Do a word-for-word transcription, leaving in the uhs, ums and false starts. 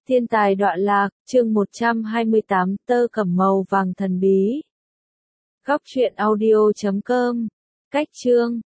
Thiên tài đọa lạc, chương một trăm hai mươi tám, tơ cẩm màu vàng thần bí. Góc truyện audio chấm com. Cách chương